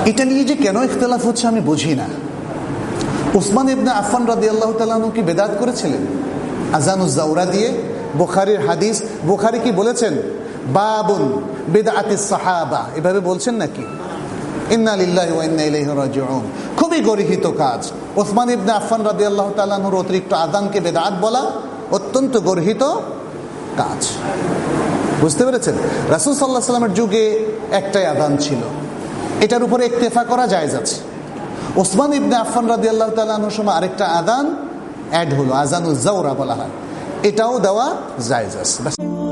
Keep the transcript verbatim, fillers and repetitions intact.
এটা নিয়ে যে কেন ইখতিলাফ হচ্ছে আমি বুঝি না। উসমান ইবনে আফফান রাদিয়াল্লাহু তাআলা আনহু কি বেদাত করেছিলেন আযানুজ জাওরা দিয়ে? বুখারীর হাদিস, বুখারী কি বলেছেন বাবুন বিদআতিস সাহাবা, এভাবে বলছেন নাকি? ইন্না লিল্লাহি ওয়া ইন্না ইলাইহি রাজিউন। খুবই গর্হিত কাজ। উসমান ইবনে আফফান রাদিয়াল্লাহু তাআলা আনহুর অতিরিক্ত আযানকে বেদাত বলা অত্যন্ত গর্হিত কাজ। বুঝতে পেরেছেন? রাসূল সাল্লাল্লাহু আলাইহি ওয়াসাল্লামের যুগে একটাই আযান ছিল, এটার উপরে ইক্তেফা করা জায়েজ আছে। উসমান ইবনে আফফান রাদিয়াল্লাহু তাআলা আনহুর সময় আরেকটা আযান অ্যাড হলো, আযানুজ জাওরা বলা হয়, এটাও দেওয়া জায়েজ আছে।